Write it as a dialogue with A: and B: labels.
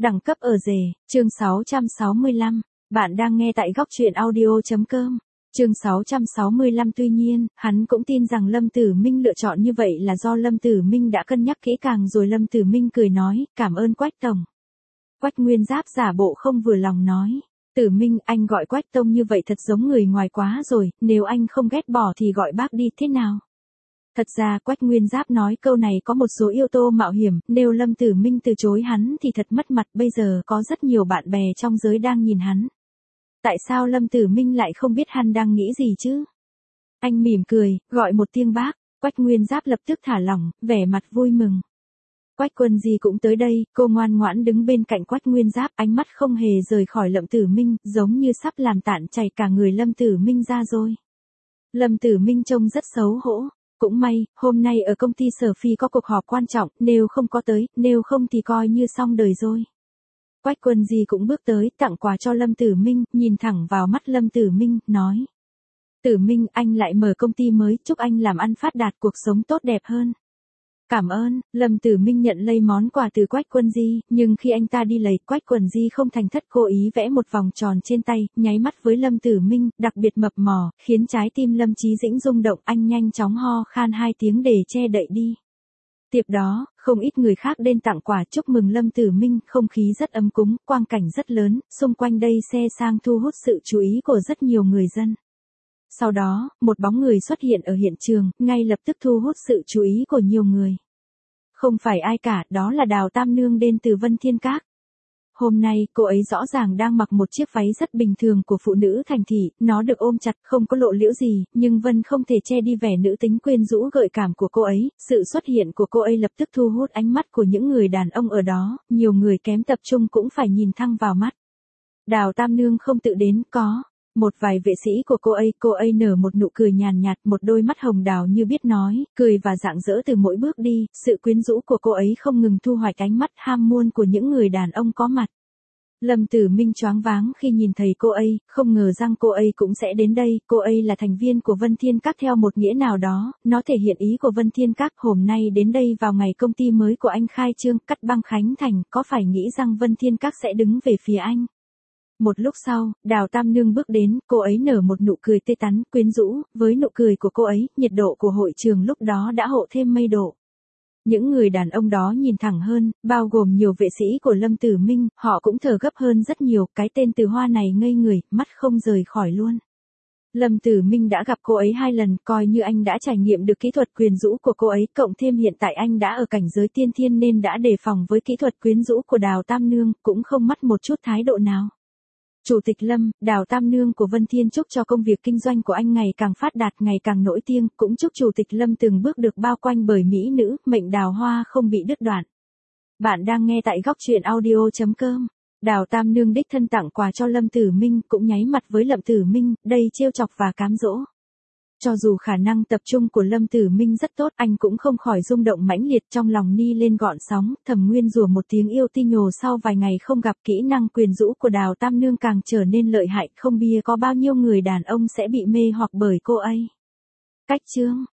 A: Đẳng cấp ở rể, chương 665. Bạn đang nghe tại góc truyện audio.com. Chương 665. Tuy nhiên, hắn cũng tin rằng Lâm Tử Minh lựa chọn như vậy là do Lâm Tử Minh đã cân nhắc kỹ càng rồi. Lâm Tử Minh cười nói, cảm ơn Quách Tổng. Quách Nguyên Giáp giả bộ không vừa lòng nói. Tử Minh, anh gọi Quách Tông như vậy thật giống người ngoài quá rồi, nếu anh không ghét bỏ thì gọi bác đi thế nào? Thật ra Quách Nguyên Giáp nói câu này có một số yếu tố mạo hiểm, nếu Lâm Tử Minh từ chối hắn thì thật mất mặt, bây giờ có rất nhiều bạn bè trong giới đang nhìn hắn. Tại sao Lâm Tử Minh lại không biết hắn đang nghĩ gì chứ? Anh mỉm cười, gọi một tiếng bác, Quách Nguyên Giáp lập tức thả lỏng, vẻ mặt vui mừng. Quách Quân Di cũng tới đây, cô ngoan ngoãn đứng bên cạnh Quách Nguyên Giáp, ánh mắt không hề rời khỏi Lâm Tử Minh, giống như sắp làm tản chảy cả người Lâm Tử Minh ra rồi. Lâm Tử Minh trông rất xấu hổ. Cũng may, hôm nay ở công ty Sở Phi có cuộc họp quan trọng, nếu không có tới, nếu không thì coi như xong đời rồi. Quách Quân Di cũng bước tới, tặng quà cho Lâm Tử Minh, nhìn thẳng vào mắt Lâm Tử Minh, nói. Tử Minh, anh lại mở công ty mới, chúc anh làm ăn phát đạt, cuộc sống tốt đẹp hơn. Cảm ơn, Lâm Tử Minh nhận lấy món quà từ Quách Quân Di, nhưng khi anh ta đi lấy, Quách Quân Di không thành thất cố ý vẽ một vòng tròn trên tay, nháy mắt với Lâm Tử Minh, đặc biệt mập mò, khiến trái tim Lâm Chí Dĩnh rung động, anh nhanh chóng ho khan 2 tiếng để che đậy đi. Tiếp đó, không ít người khác đến tặng quà chúc mừng Lâm Tử Minh, không khí rất ấm cúng, quang cảnh rất lớn, xung quanh đây xe sang thu hút sự chú ý của rất nhiều người dân. Sau đó, một bóng người xuất hiện ở hiện trường, ngay lập tức thu hút sự chú ý của nhiều người. Không phải ai cả, đó là Đào Tam Nương đến từ Vân Thiên Các. Hôm nay, cô ấy rõ ràng đang mặc một chiếc váy rất bình thường của phụ nữ thành thị, nó được ôm chặt, không có lộ liễu gì, nhưng Vân không thể che đi vẻ nữ tính quyến rũ gợi cảm của cô ấy. Sự xuất hiện của cô ấy lập tức thu hút ánh mắt của những người đàn ông ở đó, nhiều người kém tập trung cũng phải nhìn thẳng vào mắt. Đào Tam Nương không tự đến, có một vài vệ sĩ của cô ấy nở một nụ cười nhàn nhạt, một đôi mắt hồng đào như biết nói, cười và rạng rỡ từ mỗi bước đi, sự quyến rũ của cô ấy không ngừng thu hoạch ánh mắt ham muốn của những người đàn ông có mặt. Lâm Tử Minh choáng váng khi nhìn thấy cô ấy, không ngờ rằng cô ấy cũng sẽ đến đây, cô ấy là thành viên của Vân Thiên Các theo một nghĩa nào đó, nó thể hiện ý của Vân Thiên Các, hôm nay đến đây vào ngày công ty mới của anh khai trương, cắt băng khánh thành, có phải nghĩ rằng Vân Thiên Các sẽ đứng về phía anh? Một lúc sau, Đào Tam Nương bước đến, cô ấy nở một nụ cười tươi tắn, quyến rũ, với nụ cười của cô ấy, nhiệt độ của hội trường lúc đó đã hộ thêm mây độ. Những người đàn ông đó nhìn thẳng hơn, bao gồm nhiều vệ sĩ của Lâm Tử Minh, họ cũng thở gấp hơn rất nhiều, cái tên Từ Hoa này ngây người, mắt không rời khỏi luôn. Lâm Tử Minh đã gặp cô ấy 2 lần, coi như anh đã trải nghiệm được kỹ thuật quyến rũ của cô ấy, cộng thêm hiện tại anh đã ở cảnh giới tiên thiên nên đã đề phòng với kỹ thuật quyến rũ của Đào Tam Nương, cũng không mất một chút thái độ nào. Chủ tịch Lâm, Đào Tam Nương của Vân Thiên chúc cho công việc kinh doanh của anh ngày càng phát đạt, ngày càng nổi tiếng, cũng chúc Chủ tịch Lâm từng bước được bao quanh bởi mỹ nữ, mệnh đào hoa không bị đứt đoạn. Bạn đang nghe tại góc truyện audio.com. Đào Tam Nương đích thân tặng quà cho Lâm Tử Minh, cũng nháy mặt với Lâm Tử Minh, đầy trêu chọc và cám dỗ. Cho dù khả năng tập trung của Lâm Tử Minh rất tốt, anh cũng không khỏi rung động mãnh liệt, trong lòng ni lên gọn sóng, thầm nguyên rủa một tiếng yêu ti nhồ. Sau vài ngày không gặp, kỹ năng quyến rũ của Đào Tam Nương càng trở nên lợi hại, không bia có bao nhiêu người đàn ông sẽ bị mê hoặc bởi cô ấy. Cách chương